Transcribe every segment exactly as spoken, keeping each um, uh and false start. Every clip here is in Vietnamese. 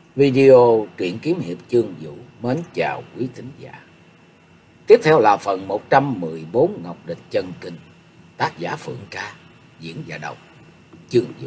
Video truyện kiếm hiệp chương vũ mến chào quý thính giả. Tiếp theo là phần một trăm mười bốn Ngọc Địch chân kinh, tác giả Phượng Ca, diễn giả đọc chương vũ.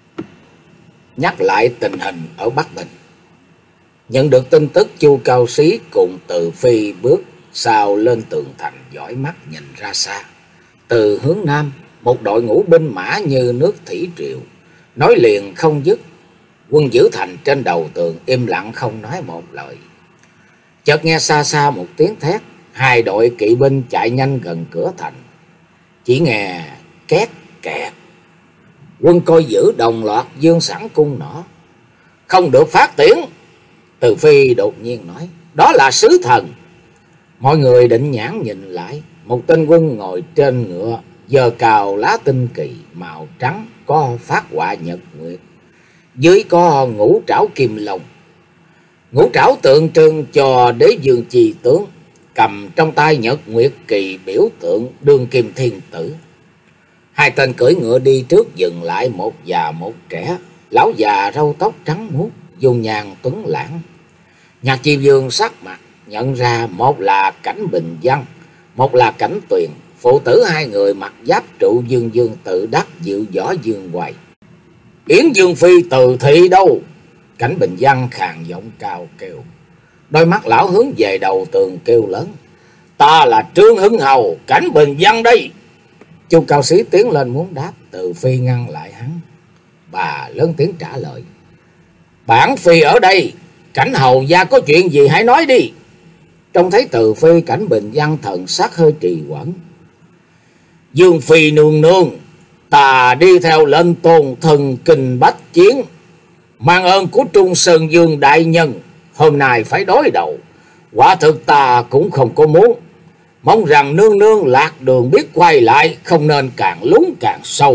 Nhắc lại tình hình ở Bắc Bình. Nhận được tin tức, Chu Cao Sĩ cùng Từ Phi bước sau lên tường thành, dõi mắt nhìn ra xa. Từ hướng nam, một đội ngũ binh mã như nước thủy triều nối liền không dứt. Quân giữ thành trên đầu tường im lặng không nói một lời. Chợt nghe xa xa một tiếng thét, hai đội kỵ binh chạy nhanh gần cửa thành. Chỉ nghe két kẹt, quân coi giữ đồng loạt giương sẵn cung nỏ. Không được phát tiễn. Từ Phi đột nhiên nói, đó là sứ thần. Mọi người định nhãn nhìn lại, một tên quân ngồi trên ngựa, giơ cào lá tinh kỳ màu trắng có phát họa nhật nguyệt, dưới có ngũ trảo kim long. Ngũ trảo tượng trưng cho đế dương chi tướng, cầm trong tay nhật nguyệt kỳ biểu tượng đương kim thiên tử. Hai tên cưỡi ngựa đi trước dừng lại, một già một trẻ, lão già râu tóc trắng muốt, dung nhan tuấn lãng. Nhạc Chi Vương sắc mặt nhận ra một là Cảnh Bình Văn, một là Cảnh Tuyền. Phụ tử hai người mặc giáp trụ dương dương tự đắc dịu võ dương hoài. Yến Dương Phi từ thị đâu? Cảnh Bình Văn khàn giọng cao kêu. Đôi mắt lão hướng về đầu tường kêu lớn, ta là Trương Hưng Hầu, Cảnh Bình Văn đây. Chu Cao Sĩ tiến lên muốn đáp, Từ Phi ngăn lại hắn. Bà lớn tiếng trả lời, bản Phi ở đây, Cảnh Hầu gia có chuyện gì hãy nói đi. Trông thấy Từ Phi, Cảnh Bình Văn thần sắc hơi trì hoãn. Dương Phi nương nương, ta đi theo lệnh tôn thần kinh bách chiến, mang ơn của Trung Sơn Dương đại nhân, hôm nay phải đối đầu. Quả thực ta cũng không có muốn, mong rằng nương nương lạc đường biết quay lại, không nên càng lún càng sâu.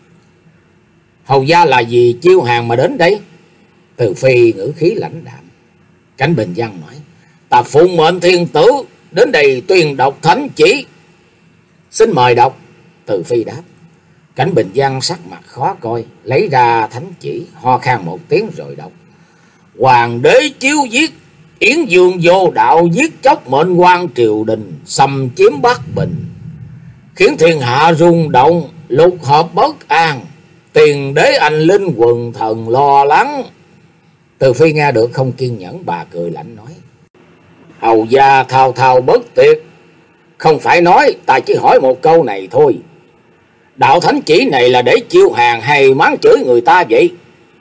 Hầu gia là vì chiêu hàng mà đến đây? Từ Phi ngữ khí lãnh đạm. Cảnh Bình Văn nói, ta phụng mệnh thiên tử đến đây tuyên đọc thánh chỉ. Xin mời đọc. Từ Phi đáp. Cảnh Bình Văn sắc mặt khó coi, lấy ra thánh chỉ, ho khan một tiếng rồi đọc. Hoàng đế chiếu giết, Yến Dương vô đạo giết chóc mệnh quan triều đình, xâm chiếm Bắc Bình, khiến thiên hạ rung động, lục hợp bất an, tiền đế anh linh quần thần lo lắng. Từ Phi nghe được không kiên nhẫn, bà cười lạnh nói, hầu gia thao thao bất tuyệt, không phải nói, ta chỉ hỏi một câu này thôi. Đạo thánh chỉ này là để chiêu hàng hay mắng chửi người ta vậy?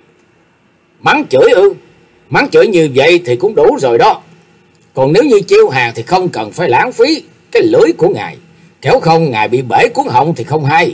Mắng chửi ư? Mắng chửi như vậy thì cũng đủ rồi đó. Còn nếu như chiêu hàng thì không cần phải lãng phí cái lưỡi của ngài, kéo không ngài bị bể cuốn họng thì không hay.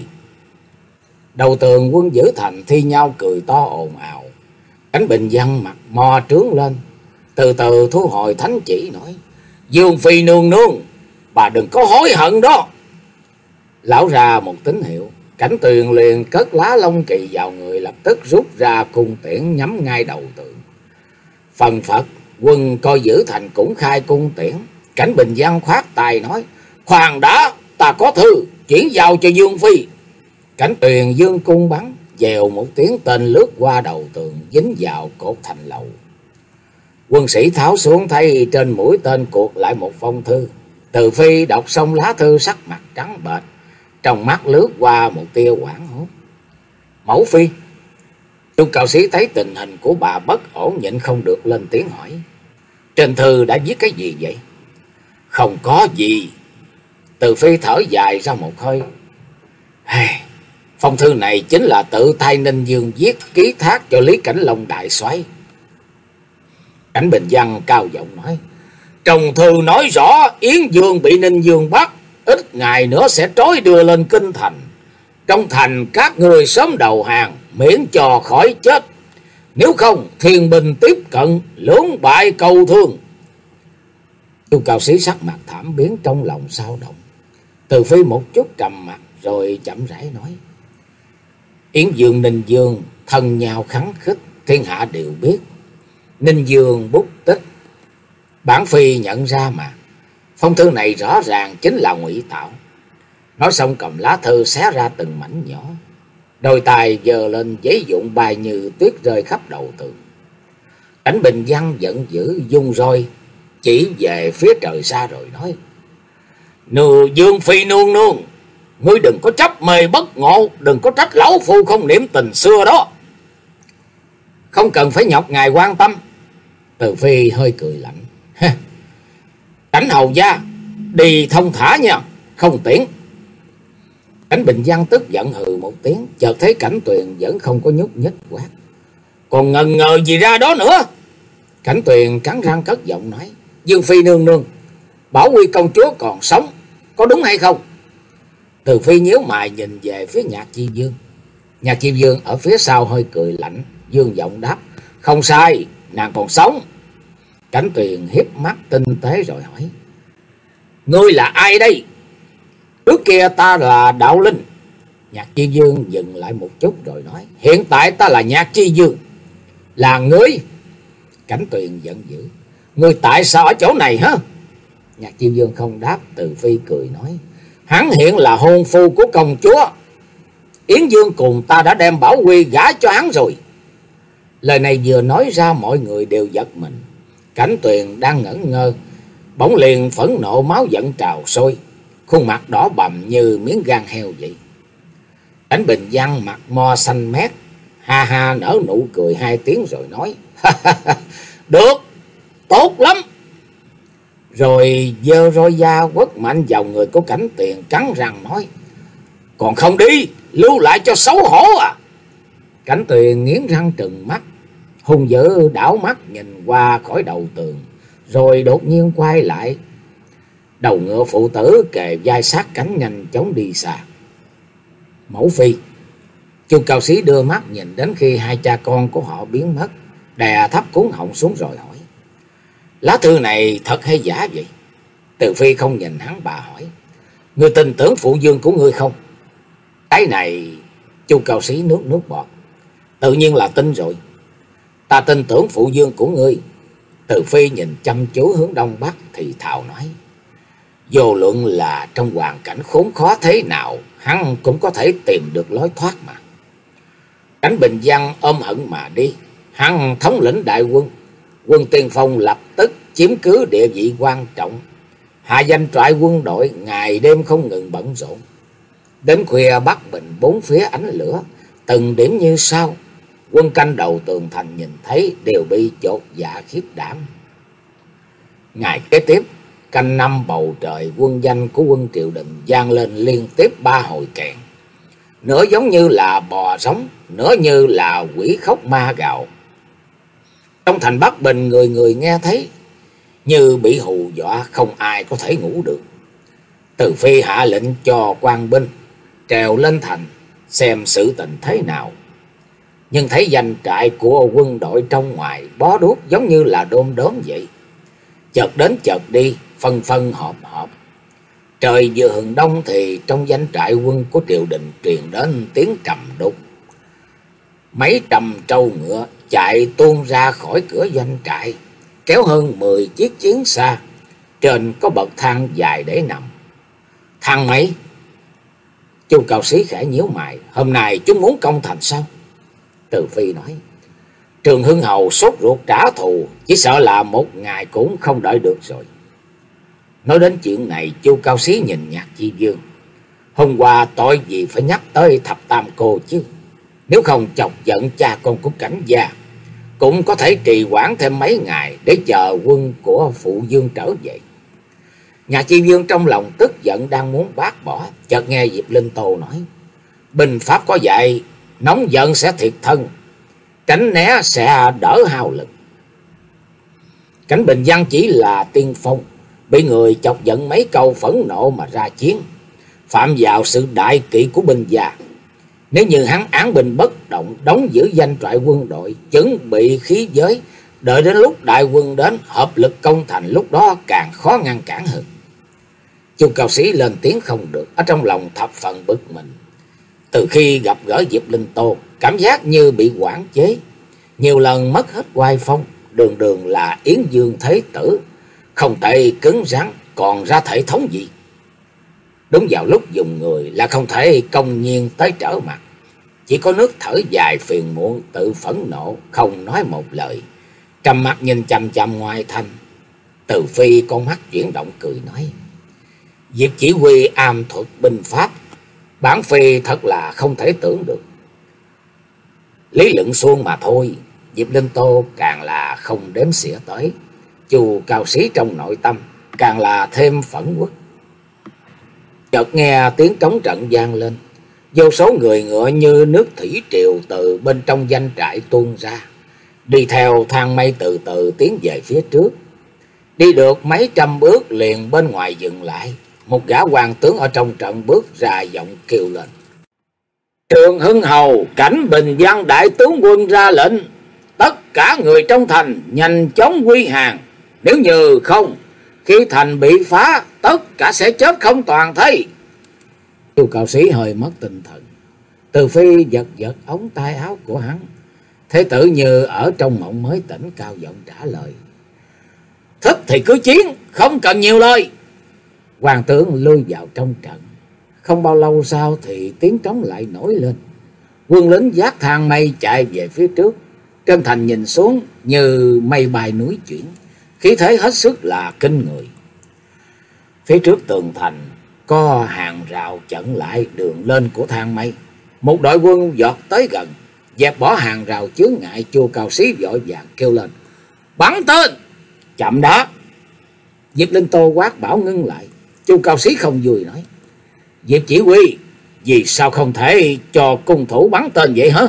Đầu tường quân giữ thành thi nhau cười to ồn ào. Cảnh Bình Văn mặt mò trướng lên, từ từ thu hồi thánh chỉ nói, Dương Phi nương nương, bà đừng có hối hận đó. Lão ra một tín hiệu, Cảnh Tuyền liền cất lá long kỳ vào người, lập tức rút ra cung tiễn nhắm ngay đầu tường. Phần phật, quân coi giữ thành cũng khai cung tiễn. Cảnh Bình Văn khoát tay nói, khoan đã, ta có thư, chuyển giao cho Dương Phi. Cảnh Tuyền dương cung bắn, dèo một tiếng, tên lướt qua đầu tường, dính vào cột thành lầu. Quân sĩ tháo xuống thấy trên mũi tên cuột lại một phong thư. Từ Phi đọc xong lá thư, sắc mặt trắng bệch, trong mắt lướt qua một tia hoảng hốt. Mẫu phi. Chu Cao Sĩ thấy tình hình của bà bất ổn, nhịn không được lên tiếng hỏi, trên thư đã viết cái gì vậy? Không có gì. Từ Phi thở dài ra một hơi. Hey, phong thư này chính là tự tay Ninh Dương viết, ký thác cho Lý Cảnh Long đại soái. Cảnh Bình Văn cao giọng nói, trong thư nói rõ Yến Dương bị Ninh Dương bắt, ít ngày nữa sẽ trói đưa lên kinh thành. Trong thành các người sớm đầu hàng, miễn cho khỏi chết. Nếu không thiên binh tiếp cận, lưỡng bại cầu thương. Chu Cao Sĩ sắc mặt thảm biến, trong lòng sao động. Từ Phi một chút trầm mặt rồi chậm rãi nói, Yến Dương Ninh Dương thân nhau khắng khích, thiên hạ đều biết. Ninh Dương bút tích, bản Phi nhận ra mà. Phong thư này rõ ràng chính là ngụy tạo. Nói xong cầm lá thư xé ra từng mảnh nhỏ, đôi tay giơ lên, giấy dụng bay như tuyết rơi khắp đầu tường. Cảnh Bình Văn giận dữ dung roi chỉ về phía trời xa rồi nói: Nương Dương Phi nương nương, ngươi đừng có chấp mê bất ngộ, đừng có trách lão phu không niệm tình xưa đó. Không cần phải nhọc ngài quan tâm. Từ Phi hơi cười lạnh: Cảnh hầu gia đi thông thả nha, không tiễn. Cảnh Bình Văn tức giận hừ một tiếng, chợt thấy Cảnh Tuyền vẫn không có nhúc nhích quát: Còn ngần ngờ gì ra đó nữa? Cảnh Tuyền cắn răng cất giọng nói: Dương Phi nương nương, Bảo Quy công chúa còn sống, có đúng hay không? Từ Phi nhíu mày nhìn về phía Nhạc Chi Dương. Nhạc Chi Dương ở phía sau hơi cười lạnh, dương giọng đáp: Không sai, nàng còn sống. Cảnh Tuyền hiếp mắt tinh tế rồi hỏi: Ngươi là ai đây? Trước kia ta là Đạo Linh. Nhạc Chi Dương dừng lại một chút rồi nói: Hiện tại ta là Nhạc Chi Dương. Là ngươi? Cảnh Tuyền giận dữ: Ngươi tại sao ở chỗ này hả? Nhạc Chi Dương không đáp. Từ Phi cười nói: Hắn hiện là hôn phu của công chúa Yến Dương, cùng ta đã đem Bảo Quy gả cho hắn rồi. Lời này vừa nói ra mọi người đều giật mình. Cảnh Tuyền đang ngẩn ngơ, bỗng liền phẫn nộ máu giận trào sôi, khuôn mặt đỏ bầm như miếng gan heo vậy. Cảnh Bình Văn mặt mo xanh mét, ha ha nở nụ cười hai tiếng rồi nói: Được, tốt lắm. Rồi giơ roi da quất mạnh vào người của Cảnh Tuyền, cắn răng nói: Còn không đi, lưu lại cho xấu hổ à. Cảnh Tuyền nghiến răng trừng mắt, hung dữ đảo mắt nhìn qua khỏi đầu tường, rồi đột nhiên quay lại. Đầu ngựa phụ tử kề vai sát cánh nhanh chóng đi xa. Mẫu phi. Chu Cao Sĩ đưa mắt nhìn đến khi hai cha con của họ biến mất, đè thấp cuốn họng xuống rồi hỏi: Lá thư này thật hay giả vậy? Từ Phi không nhìn hắn, bà hỏi: Ngươi tin tưởng phụ dương của ngươi không? Cái này... Chu Cao Sĩ nuốt nước bọt: Tự nhiên là tin rồi. Ta tin tưởng phụ dương của ngươi. Từ Phi nhìn chăm chú hướng đông bắc thì thào nói: Vô luận là trong hoàn cảnh khốn khó thế nào, hắn cũng có thể tìm được lối thoát mà. Cảnh Bình Văn ôm hận mà đi. Hắn thống lĩnh đại quân, quân tiên phong lập tức chiếm cứ địa vị quan trọng, hạ danh trại quân đội, ngày đêm không ngừng bận rộn. Đến khuya Bắc Bình bốn phía ánh lửa, từng điểm như sao. Quân canh đầu tường thành nhìn thấy đều bị chột dạ khiếp đảm. Ngày kế tiếp, canh năm bầu trời, quân danh của quân triều đình vang lên liên tiếp ba hồi kèn, nửa giống như là bò sống, nửa như là quỷ khóc ma gào. Trong thành Bắc Bình, người người nghe thấy như bị hù dọa, không ai có thể ngủ được. Từ Phi hạ lệnh cho quan binh trèo lên thành xem sự tình thế nào, nhưng thấy danh trại của quân đội trong ngoài bó đuốc giống như là đom đóm vậy, chợt đến chợt đi, phân phân họp họp. Trời vừa hừng đông thì trong danh trại quân của triều đình truyền đến tiếng trầm đục. Mấy trăm trâu ngựa chạy tuôn ra khỏi cửa doanh trại, kéo hơn mười chiếc chiến xa, trên có bậc thang dài để nằm. Thang mấy? Chu Cao Sĩ khẽ nhíu mày: Hôm nay chúng muốn công thành sao? Từ Phi nói: Trường Hưng Hầu sốt ruột trả thù, chỉ sợ là một ngày cũng không đợi được rồi. Nói đến chuyện này, Chu Cao Sĩ nhìn Nhạc Chi Dương: Hôm qua tội gì phải nhắc tới thập tam cô chứ? Nếu không chọc giận cha con của Cảnh gia, cũng có thể trì hoãn thêm mấy ngày để chờ quân của phụ dương trở về. Nhạc Chi Dương trong lòng tức giận đang muốn bác bỏ, chợt nghe Diệp Linh Tô nói: Binh pháp có dạy, nóng giận sẽ thiệt thân, tránh né sẽ đỡ hao lực. Cảnh Bình Văn chỉ là tiên phong, bị người chọc giận mấy câu phẫn nộ mà ra chiến, phạm vào sự đại kỵ của binh gia. Nếu như hắn án binh bất động, đóng giữ danh trại quân đội, chuẩn bị khí giới, đợi đến lúc đại quân đến hợp lực công thành, lúc đó càng khó ngăn cản hơn. Chu Cao Sĩ lên tiếng không được, ở trong lòng thập phần bực mình. Từ khi gặp gỡ Diệp Linh Tô, cảm giác như bị quản chế, nhiều lần mất hết oai phong, đường đường là Yến Dương Thế Tử, không thể cứng rắn, còn ra thể thống gì. Đúng vào lúc dùng người là không thể công nhiên tới trở mặt, chỉ có nước thở dài phiền muộn, tự phẫn nộ, không nói một lời, trầm mặt nhìn chằm chằm ngoài thành. Từ Phi con mắt chuyển động cười nói: Diệp chỉ huy am thuật binh pháp, bản Phi thật là không thể tưởng được. Lý luận suông mà thôi. Diệp Linh Tô càng là không đếm xỉa tới. Chu Cao Sĩ trong nội tâm càng là thêm phẫn uất. Chợt nghe tiếng trống trận vang lên, vô số người ngựa như nước thủy triều từ bên trong doanh trại tuôn ra, đi theo thang mây từ từ tiến về phía trước. Đi được mấy trăm bước liền bên ngoài dừng lại, một gã hoàng tướng ở trong trận bước ra giọng kêu lên: Trường Hưng Hầu, Cảnh Bình Văn đại tướng quân ra lệnh, tất cả người trong thành nhanh chóng quy hàng, nếu như không, khi thành bị phá, tất cả sẽ chết không toàn thây. Chu Cao Sĩ hơi mất tinh thần. Từ Phi giật giật ống tay áo của hắn, thế tử như ở trong mộng mới tỉnh, cao giọng trả lời: Thích thì cứ chiến, không cần nhiều lời. Hoàng tướng lui vào trong trận. Không bao lâu sau thì tiếng trống lại nổi lên. Quân lính vác thang mây chạy về phía trước. Trên thành nhìn xuống như mây bay núi chuyển, khí thế hết sức là kinh người. Phía trước tường thành có hàng rào chặn lại đường lên của thang mây. Một đội quân vọt tới gần, dẹp bỏ hàng rào chướng ngại. Chu Cao Sĩ vội vàng kêu lên: Bắn tên! Chậm đó! Diệp Linh Tô quát bảo ngưng lại. Chu Cao Sĩ không vui nói: Diệp chỉ huy, vì sao không thể cho cung thủ bắn tên vậy hả?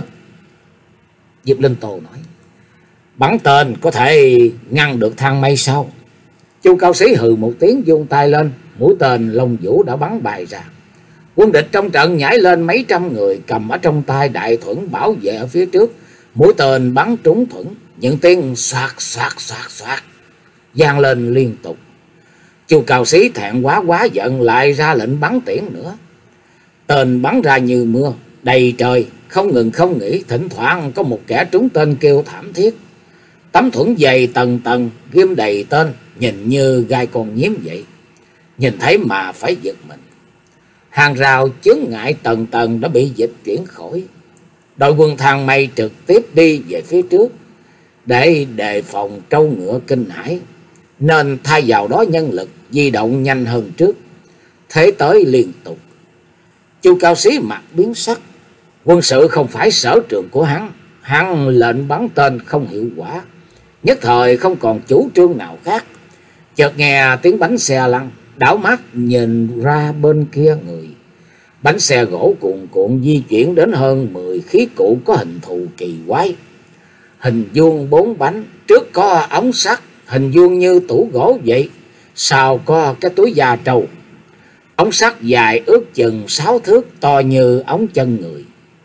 Diệp Linh Tô nói: Bắn tên có thể ngăn được thang mây sao? Chu Cao Sĩ hừ một tiếng, vung tay lên, mũi tên Long Vũ đã bắn bài ra. Quân địch trong trận nhảy lên mấy trăm người, cầm ở trong tay đại thuẫn bảo vệ ở phía trước. Mũi tên bắn trúng thuẫn, những tiếng xoạt xoạt xoạt xoạt vang lên liên tục. Chu Cao Sĩ thẹn quá quá giận, lại ra lệnh bắn tiễn nữa. Tên bắn ra như mưa, đầy trời, không ngừng không nghỉ. Thỉnh thoảng có một kẻ trúng tên kêu thảm thiết. Tấm thuẫn dày tầng tầng, ghim đầy tên, nhìn như gai con nhím vậy. Nhìn thấy mà phải giật mình. Hàng rào chướng ngại tầng tầng đã bị dịch chuyển khỏi. Đội quân thang mây trực tiếp đi về phía trước để đề phòng trâu ngựa kinh hãi, nên thay vào đó nhân lực di động nhanh hơn trước, thế tới liên tục. Chu Cao Sĩ mặt biến sắc. Quân sự không phải sở trường của hắn, hắn lệnh bắn tên không hiệu quả, nhất thời không còn chủ trương nào khác. Chợt nghe tiếng bánh xe lăn, đảo mắt nhìn ra bên kia người. Bánh xe gỗ cuộn cuộn di chuyển đến hơn mười khí cụ có hình thù kỳ quái. Hình vuông bốn bánh, trước có ống sắt, hình vuông như tủ gỗ vậy, sau có cái túi da trâu. Ống sắt dài ước chừng sáu thước, to như ống chân người.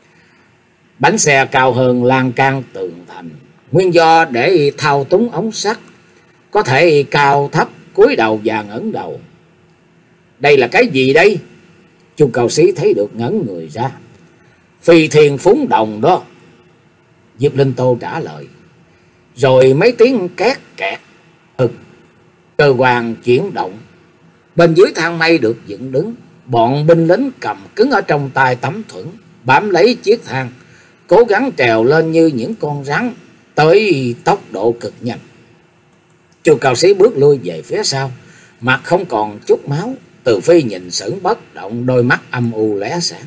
Bánh xe cao hơn lan can tường thành, nguyên do để thao túng ống sắt, có thể cao thấp, cúi đầu và ngẩng đầu. Đây là cái gì đây? Chu Cao Sĩ thấy được ngẩn người ra. Phi Thiên Phúng Đồng đó. Diệp Linh Tô trả lời. Rồi mấy tiếng két kẹt, ực, cơ quan chuyển động. Bên dưới thang mây được dựng đứng, bọn binh lính cầm cứng ở trong tay tấm thuẫn, bám lấy chiếc thang, cố gắng trèo lên như những con rắn, tới tốc độ cực nhanh. Chu Cao Sĩ bước lui về phía sau, mặt không còn chút máu. Từ Phi nhìn sững bất động, đôi mắt âm u lóe sáng.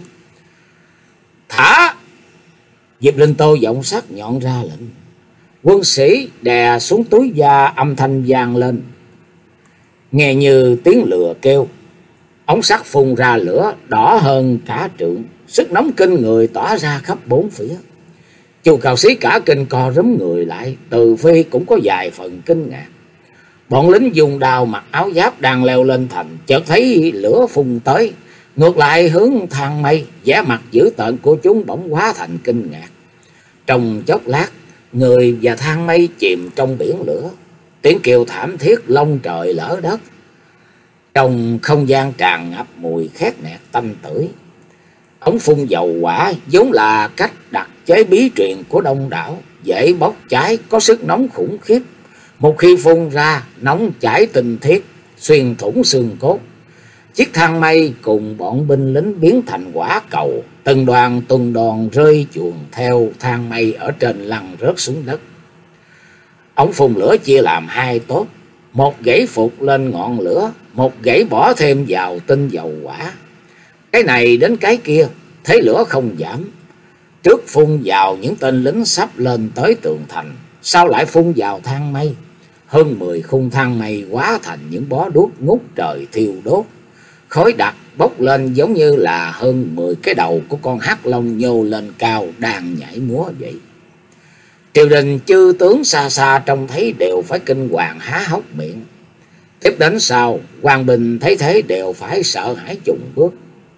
Thả! Diệp Linh Tô giọng sắc nhọn ra lệnh. Quân sĩ đè xuống túi da, âm thanh vang lên, nghe như tiếng lừa kêu. Ống sắt phun ra lửa đỏ hơn cả trượng, sức nóng kinh người tỏa ra khắp bốn phía. Chu Cao Sĩ cả kinh co rúm người lại. Từ Phi cũng có vài phần kinh ngạc. Bọn lính dùng đao mặc áo giáp đang leo lên thành, chợt thấy lửa phun tới, ngược lại hướng thang mây. Vẻ mặt dữ tợn của chúng bỗng hóa thành kinh ngạc. Trong chốc lát, người và thang mây chìm trong biển lửa, tiếng kêu thảm thiết long trời lở đất. Trong không gian tràn ngập mùi khét nẹt tanh tưởi. Ống phun dầu hỏa vốn là cách đặc chế bí truyền của đông đảo, dễ bốc cháy, có sức nóng khủng khiếp. Một khi phun ra, nóng chảy tinh thiết, xuyên thủng xương cốt. Chiếc thang mây cùng bọn binh lính biến thành quả cầu, từng đoàn từng đoàn rơi chuồn theo thang mây ở trên lăn rớt xuống đất. Ông phun lửa chia làm hai tốt, một gãy phục lên ngọn lửa, một gãy bỏ thêm vào tinh dầu hỏa. Cái này đến cái kia, thấy lửa không giảm. Trước phun vào những tên lính sắp lên tới tường thành, sau lại phun vào thang mây. Hơn mười khung thang mây hóa thành những bó đuốc ngút trời thiêu đốt. Khói đặc bốc lên giống như là hơn mười cái đầu của con hắc long nhô lên cao đang nhảy múa vậy. Triều đình chư tướng xa xa trông thấy đều phải kinh hoàng há hốc miệng. Tiếp đến sau, quan binh thấy thế đều phải sợ hãi chùng bước.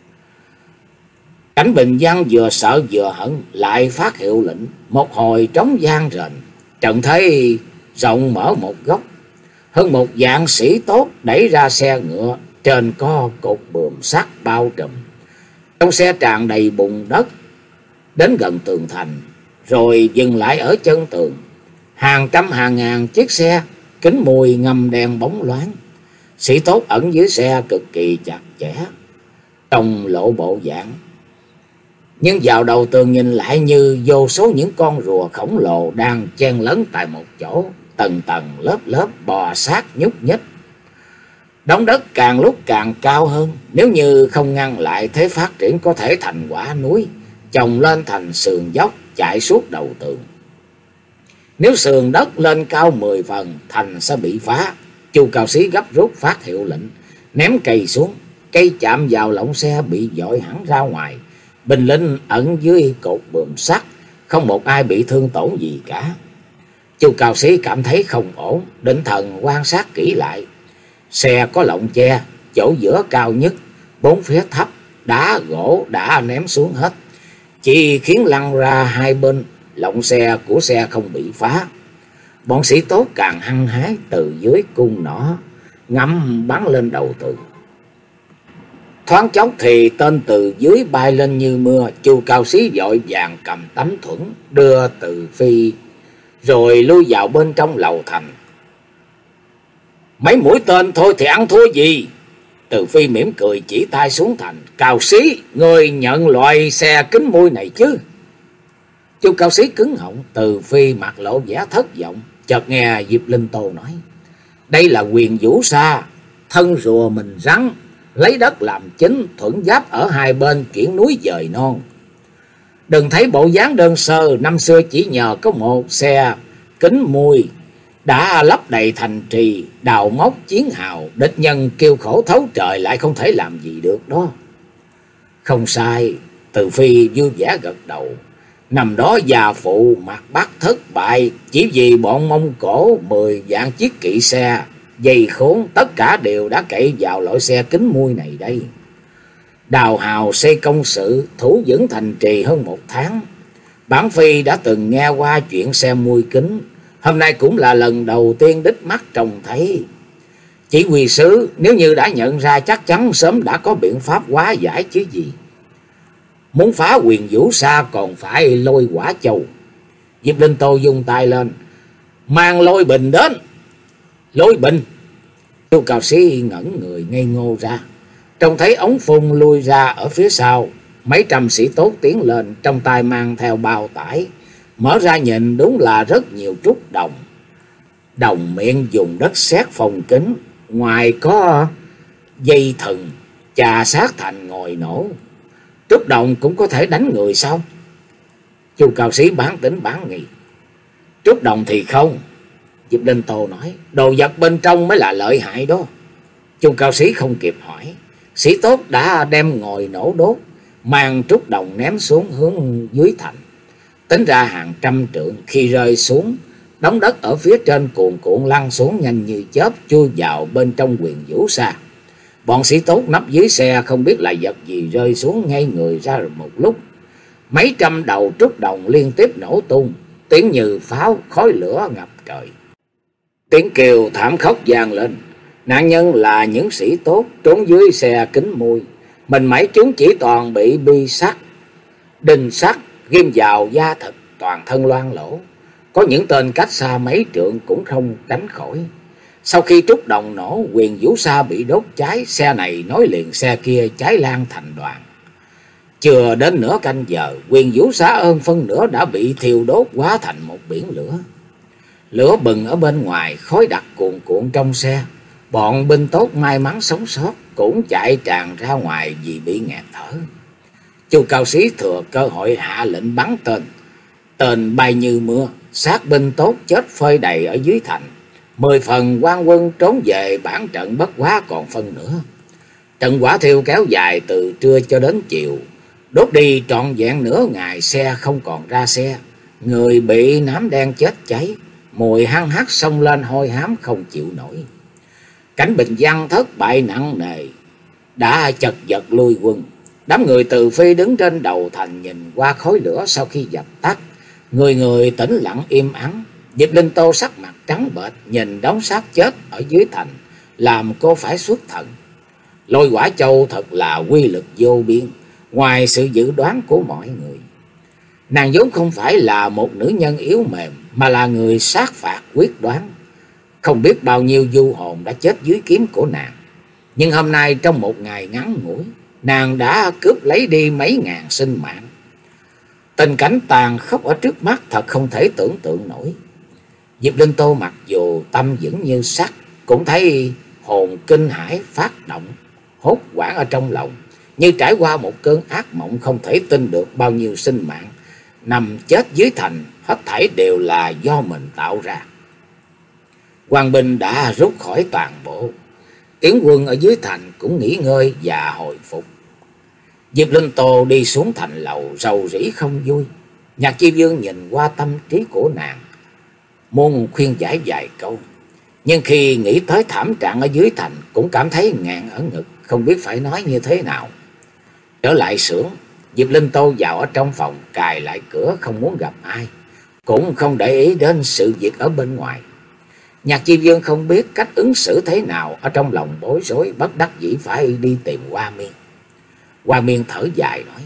Cảnh Bình Văn vừa sợ vừa hận, lại phát hiệu lệnh, một hồi trống vang rền. Trận thế rộng mở một góc, hơn một vạn sĩ tốt đẩy ra xe ngựa, trên có cột buồm sắt bao trùm. Trong xe tràn đầy bùn đất, đến gần tường thành, rồi dừng lại ở chân tường. Hàng trăm hàng ngàn chiếc xe, kính mùi ngầm đèn bóng loáng. Sĩ tốt ẩn dưới xe cực kỳ chặt chẽ, trông lộ bộ dạng. Nhưng vào đầu tường nhìn lại như vô số những con rùa khổng lồ đang chen lấn tại một chỗ, tầng tầng lớp lớp bò sát nhúc nhích. Đống đất càng lúc càng cao hơn, nếu như không ngăn lại thế phát triển có thể thành quả núi, chồng lên thành sườn dốc chạy suốt đầu tường. Nếu sườn đất lên cao mười phần, thành sẽ bị phá. Chu Cao Xí gấp rút phát hiệu lệnh, ném cây xuống, cây chạm vào lọng xe bị dội hẳn ra ngoài. Binh lính ẩn dưới cột buồm sắt, không một ai bị thương tổn gì cả. Chu Cao Xí cảm thấy không ổn, định thần quan sát kỹ lại. Xe có lọng che, chỗ giữa cao nhất, bốn phía thấp, đá gỗ đã ném xuống hết, chỉ khiến lăn ra hai bên, lọng xe của xe không bị phá. Bọn sĩ tốt càng hăng hái từ dưới cung nỏ ngắm bắn lên đầu tường. Thoáng chốc thì tên từ dưới bay lên như mưa. Chu Cao Xí vội vàng cầm tấm thuẫn đưa Từ Phi, rồi lui vào bên trong lầu thành. Mấy mũi tên thôi thì ăn thua gì? Từ Phi mỉm cười chỉ tay xuống thành. Cao Xí, người nhận loại xe kính mui này chứ? Chu Cao Xí cứng họng. Từ Phi mặt lộ vẻ thất vọng. Chợt nghe Diệp Linh Tô nói, đây là Quyền Vũ Sa, thân rùa mình rắn, lấy đất làm chính, thuẫn giáp ở hai bên kiển núi dời non. Đừng thấy bộ dáng đơn sơ, năm xưa chỉ nhờ có một xe kính mui đã lấp đầy thành trì, đào móc chiến hào, địch nhân kêu khổ thấu trời lại không thể làm gì được đó. Không sai, Từ Phi vui vẻ gật đầu. Nằm đó già phụ mặt Bắc thất bại, chỉ vì bọn Mông Cổ mười vạn chiếc kỵ xe, dày khốn tất cả đều đã cậy vào loại xe kính mui này đây. Đào hào xây công sự, thủ vững thành trì hơn một tháng. Bản Phi đã từng nghe qua chuyện xe mui kính, hôm nay cũng là lần đầu tiên đích mắt trông thấy. Chỉ huy sứ nếu như đã nhận ra chắc chắn sớm đã có biện pháp hóa giải chứ gì. Muốn phá Quyền Vũ Sa còn phải lôi Quả Châu. Diệp Linh Tô dùng tay lên, mang lôi bình đến. Lôi bình? Chu Cao Xí ngẩn người ngây ngô ra, trông thấy ống phun lui ra ở phía sau. Mấy trăm sĩ tốt tiến lên, trong tay mang theo bao tải. Mở ra nhìn đúng là rất nhiều trúc đồng. Đồng miệng dùng đất sét phòng kính, ngoài có dây thừng chà sát thành ngòi nổ. Trúc đồng cũng có thể đánh người sao? Chu Cao Xí bán tính bán nghi. Trúc đồng thì không, Diệp Linh Tô nói, đồ vật bên trong mới là lợi hại đó. Chu Cao Xí không kịp hỏi, sĩ tốt đã đem ngòi nổ đốt, mang trúc đồng ném xuống hướng dưới thành. Tính ra hàng trăm trượng, khi rơi xuống, đống đất ở phía trên cuồn cuộn lăn xuống nhanh như chớp, chui vào bên trong Quyền Vũ Sa. Bọn sĩ tốt nấp dưới xe không biết là vật gì rơi xuống, ngay người ra một lúc. Mấy trăm đầu trúc đồng liên tiếp nổ tung, tiếng như pháo, khói lửa ngập trời. Tiếng kêu thảm khốc vang lên. Nạn nhân là những sĩ tốt trốn dưới xe kính mui. Mình mẩy chúng chỉ toàn bị bi sắt, đinh sắt ghim vào da thịt, toàn thân loang lỗ. Có những tên cách xa mấy trượng cũng không tránh khỏi. Sau khi trúc đồng nổ, Quyền Vũ Sa bị đốt cháy, xe này nối liền xe kia cháy lan thành đoàn. Chưa đến nửa canh giờ, Quyền Vũ Sa hơn phân nửa đã bị thiêu đốt hóa thành một biển lửa. Lửa bừng ở bên ngoài, khói đặc cuồn cuộn trong xe. Bọn binh tốt may mắn sống sót cũng chạy tràn ra ngoài vì bị ngạt thở. Chu Cao Sĩ thừa cơ hội hạ lệnh bắn tên. Tên bay như mưa, xác binh tốt chết phơi đầy ở dưới thành. Mười phần quan quân trốn về bản trận bất quá còn phân nữa. Trận hỏa thiêu kéo dài từ trưa cho đến chiều, đốt đi trọn vẹn nửa ngày, xe không còn ra xe. Người bị nám đen chết cháy, mùi hăng hắc xông lên hôi hám không chịu nổi. Cảnh Bình Văn thất bại nặng nề, đã chật vật lui quân. Đám người Từ Phi đứng trên đầu thành nhìn qua khói lửa sau khi dập tắt, người người tĩnh lặng im ắng. Diệp Linh Tô sắc mặt trắng bệch nhìn đống xác chết ở dưới thành, làm cô phải xuất thần. Lôi Hỏa Châu thật là quy lực vô biên, ngoài sự dự đoán của mọi người. Nàng vốn không phải là một nữ nhân yếu mềm, mà là người sát phạt quyết đoán. Không biết bao nhiêu du hồn đã chết dưới kiếm của nàng. Nhưng hôm nay trong một ngày ngắn ngủi, nàng đã cướp lấy đi mấy ngàn sinh mạng. Tình cảnh tàn khốc ở trước mắt thật không thể tưởng tượng nổi. Diệp Linh Tô mặc dù tâm vững như sắt, cũng thấy hồn kinh hãi phát động, hốt hoảng ở trong lòng, như trải qua một cơn ác mộng, không thể tin được bao nhiêu sinh mạng nằm chết dưới thành, hết thảy đều là do mình tạo ra. Quan binh đã rút khỏi toàn bộ, yến quân ở dưới thành cũng nghỉ ngơi và hồi phục. Diệp Linh Tô đi xuống thành lầu rầu rĩ không vui. Nhạc Chi Vương nhìn qua tâm trí của nàng, muốn khuyên giải vài câu, nhưng khi nghĩ tới thảm trạng ở dưới thành cũng cảm thấy ngạn ở ngực, không biết phải nói như thế nào. Trở lại xưởng, Diệp Linh Tô vào ở trong phòng, cài lại cửa không muốn gặp ai, cũng không để ý đến sự việc ở bên ngoài. Nhạc Chi Vương không biết cách ứng xử thế nào, ở trong lòng bối rối, bất đắc dĩ phải đi tìm Hoa Miên. Hoa Miên thở dài nói: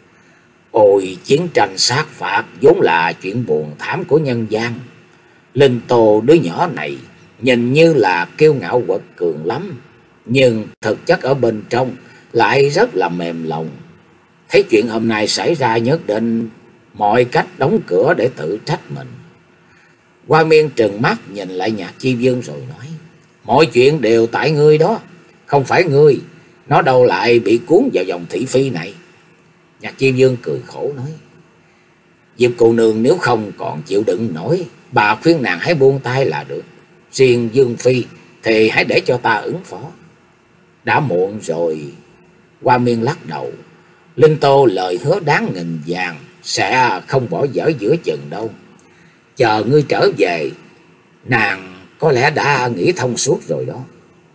Ôi, chiến tranh sát phạt vốn là chuyện buồn thảm của nhân gian. Linh Tô đứa nhỏ này nhìn như là kiêu ngạo quật cường lắm, nhưng thực chất ở bên trong lại rất là mềm lòng. Thấy chuyện hôm nay xảy ra nhất định mọi cách đóng cửa để tự trách mình. Hoa Miên trừng mắt nhìn lại Nhạc Chi Vương rồi nói: Mọi chuyện đều tại ngươi đó, không phải ngươi, nó đâu lại bị cuốn vào dòng thị phi này. Nhạc Chi Vương cười khổ nói: Diệp cô nương nếu không còn chịu đựng nổi, bà khuyên nàng hãy buông tay là được. Riêng Dương Phi thì hãy để cho ta ứng phó. Đã muộn rồi. Hoa Miên lắc đầu: Linh Tô lời hứa đáng nghìn vàng, sẽ không bỏ dở giữa chừng đâu. Chờ ngươi trở về, nàng có lẽ đã nghĩ thông suốt rồi đó.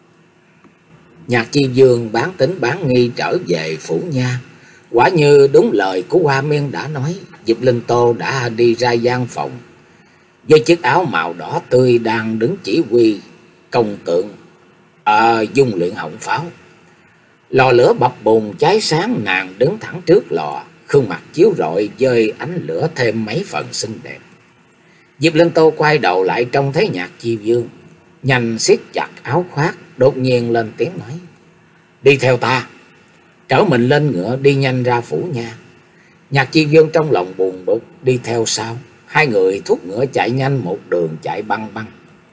Nhạc Chi Vương bán tính bán nghi trở về phủ nha. Quả như đúng lời của Hoa Miên đã nói, Diệp Linh Tô đã đi ra gian phòng với chiếc áo màu đỏ tươi, đang đứng chỉ huy công tượng ở dung luyện họng pháo. Lò lửa bập bùng cháy sáng, nàng đứng thẳng trước lò, khuôn mặt chiếu rọi với ánh lửa thêm mấy phần xinh đẹp. Diệp Linh Tô quay đầu lại trông thấy Nhạc Chi Vương, nhanh siết chặt áo khoác, đột nhiên lên tiếng nói: Đi theo ta. Trở mình lên ngựa đi nhanh ra phủ nha. Nhạc Chi Vương trong lòng buồn bực đi theo sau. Hai người thúc ngựa chạy nhanh một đường chạy băng băng.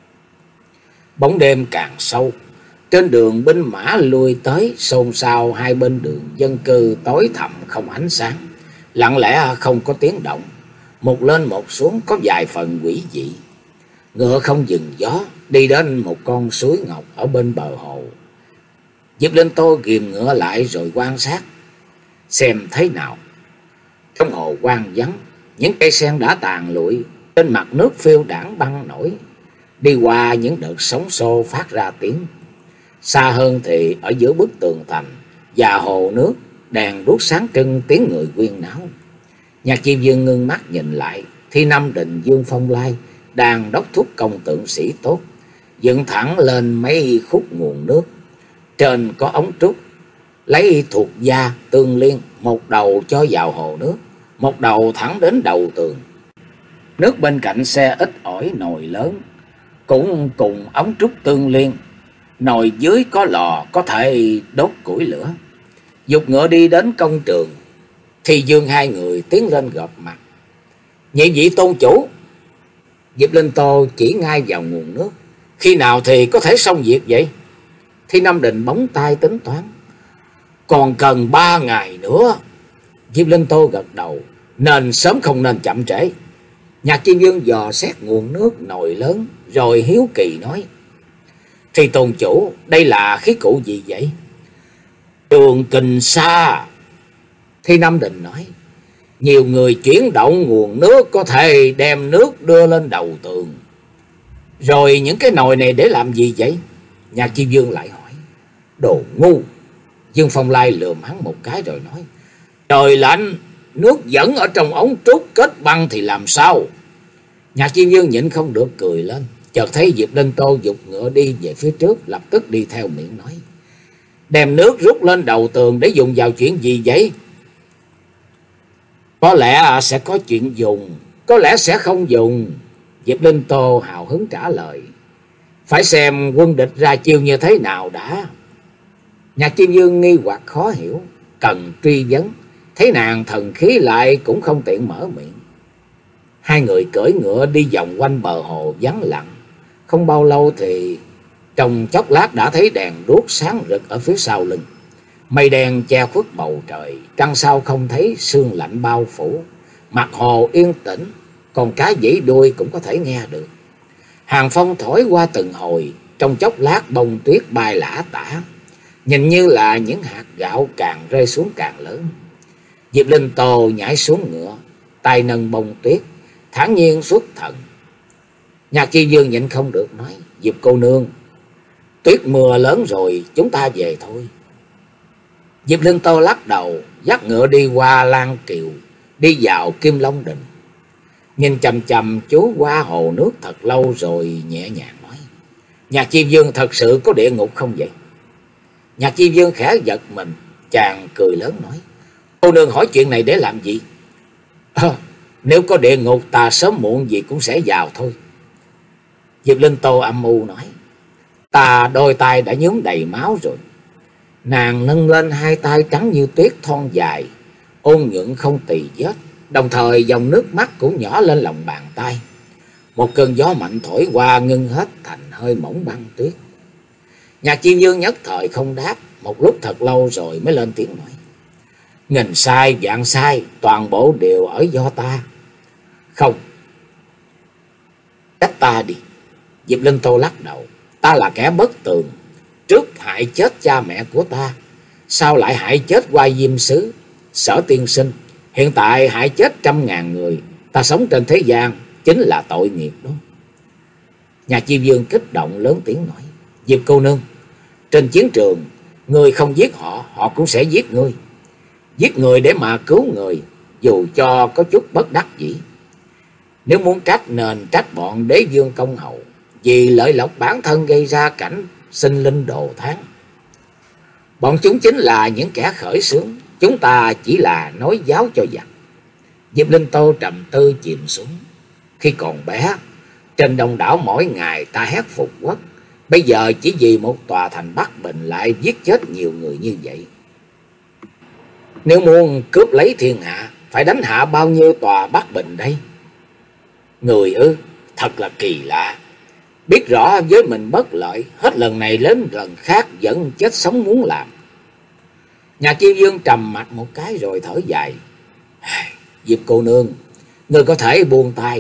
Bóng đêm càng sâu, trên đường binh mã lui tới, xôn xao hai bên đường dân cư tối thẳm không ánh sáng, lặng lẽ không có tiếng động, một lên một xuống có vài phần quỷ dị. Ngựa không dừng gió, đi đến một con suối ngọc ở bên bờ hồ. Diệp Linh Tô ghìm ngựa lại rồi quan sát xem thế nào. Trong hồ quang vắng, những cây sen đã tàn lụi, trên mặt nước phiêu đãng băng nổi, đi qua những đợt sóng xô phát ra tiếng. Xa hơn thì ở giữa bức tường thành và hồ nước, đèn đuốc sáng trưng, tiếng người huyên náo. Nhạc Chi Vương ngưng mắt nhìn lại, thì Nam Định Dương Phong Lai đang đốc thúc công tượng sĩ tốt, dựng thẳng lên mấy khúc nguồn nước. Trên có ống trúc, lấy thuộc da tương liên, một đầu cho vào hồ nước, một đầu thẳng đến đầu tường. Nước bên cạnh xe ít ỏi nồi lớn, cũng cùng ống trúc tương liên. Nồi dưới có lò có thể đốt củi lửa. Dục ngựa đi đến công trường, thì Dương hai người tiến lên gặp mặt. Nhị vị tôn chủ. Diệp Linh Tô chỉ ngay vào nguồn nước. Khi nào thì có thể xong việc vậy? Thi Nam Định bấm tay tính toán. Còn cần ba ngày nữa. Diệp Linh Tô gật đầu. Nên sớm không nên chậm trễ. Nhạc Chi Dương dò xét nguồn nước nồi lớn rồi hiếu kỳ nói. Thì tôn chủ, đây là khí cụ gì vậy? Trường Kình Sa. Thi Nam Định nói. Nhiều người chuyển động nguồn nước có thể đem nước đưa lên đầu tường. Rồi những cái nồi này để làm gì vậy? Nhạc Chi Dương lại hỏi. Đồ ngu. Dương Phong Lai lườm hắn một cái rồi nói. Trời lạnh, nước vẫn ở trong ống trúc kết băng thì làm sao? Nhạc Chi Dương nhịn không được cười lên. Chợt thấy Diệp Linh Tô giục ngựa đi về phía trước, lập tức đi theo miệng nói. Đem nước rút lên đầu tường để dùng vào chuyện gì vậy? Có lẽ sẽ có chuyện dùng, có lẽ sẽ không dùng. Diệp Linh Tô hào hứng trả lời. Phải xem quân địch ra chiêu như thế nào đã. Nhạc Chi Dương nghi hoặc khó hiểu, cần truy vấn. Thấy nàng thần khí lại cũng không tiện mở miệng. Hai người cưỡi ngựa đi vòng quanh bờ hồ vắng lặng. Không bao lâu thì trong chốc lát đã thấy đèn đuốc sáng rực ở phía sau lưng. Mây đen che khuất bầu trời, trăng sao không thấy, sương lạnh bao phủ. Mặt hồ yên tĩnh, còn cá vẫy đuôi cũng có thể nghe được. Hàng phong thổi qua từng hồi, trong chốc lát bông tuyết bay lả tả. Nhìn như là những hạt gạo càng rơi xuống càng lớn. Diệp Linh Tô nhảy xuống ngựa, tay nâng bông tuyết, thản nhiên xuất thần. Nhạc Chi Dương nhịn không được nói. Diệp cô nương, tuyết mưa lớn rồi, chúng ta về thôi. Diệp Linh Tô lắc đầu, dắt ngựa đi qua Lan Kiều, đi vào Kim Long Đình. Nhìn chằm chằm chú qua hồ nước thật lâu rồi nhẹ nhàng nói. Nhạc Chi Dương thật sự có địa ngục không vậy? Nhạc Chi Dương khẽ giật mình, chàng cười lớn nói. Cô nương hỏi chuyện này để làm gì? À, nếu có địa ngục ta sớm muộn gì cũng sẽ vào thôi. Diệp Linh Tô âm u nói. Ta đôi tay đã nhuốm đầy máu rồi. Nàng nâng lên hai tay trắng như tuyết thon dài, ôn nhuận không tì vết. Đồng thời dòng nước mắt cũng nhỏ lên lòng bàn tay. Một cơn gió mạnh thổi qua ngưng hết thành hơi mỏng băng tuyết. Nhạc Chi Dương nhất thời không đáp. Một lúc thật lâu rồi mới lên tiếng nói. Nghìn sai vạn sai, toàn bộ đều ở do ta. Không, trách ta đi. Diệp Linh Tô lắc đầu. Ta là kẻ bất tường. Trước hại chết cha mẹ của ta, sau lại hại chết Hoa Diêm Sứ, Sở tiên sinh, hiện tại hại chết trăm ngàn người. Ta sống trên thế gian chính là tội nghiệp đó. Nhà Chi Dương kích động lớn tiếng nói. Diệp cô nương, trên chiến trường, người không giết họ, họ cũng sẽ giết ngươi. Giết người để mà cứu người, dù cho có chút bất đắc dĩ. Nếu muốn trách nên trách bọn Đế Dương công hậu, vì lợi lộc bản thân gây ra cảnh sinh linh đồ tháng. Bọn chúng chính là những kẻ khởi xướng, chúng ta chỉ là nói giáo cho giặc. Diệp Linh Tô trầm tư chìm xuống. Khi còn bé, trên đông đảo mỗi ngày ta hét phục quốc, bây giờ chỉ vì một tòa thành Bắc Bình lại giết chết nhiều người như vậy. Nếu muốn cướp lấy thiên hạ, phải đánh hạ bao nhiêu tòa Bắc Bình đây? Người ư, thật là kỳ lạ. Biết rõ với mình bất lợi, hết lần này đến lần khác vẫn chết sống muốn làm. Nhà Chi Dương trầm mặt một cái rồi thở dài. Diệp cô nương, người có thể buông tay.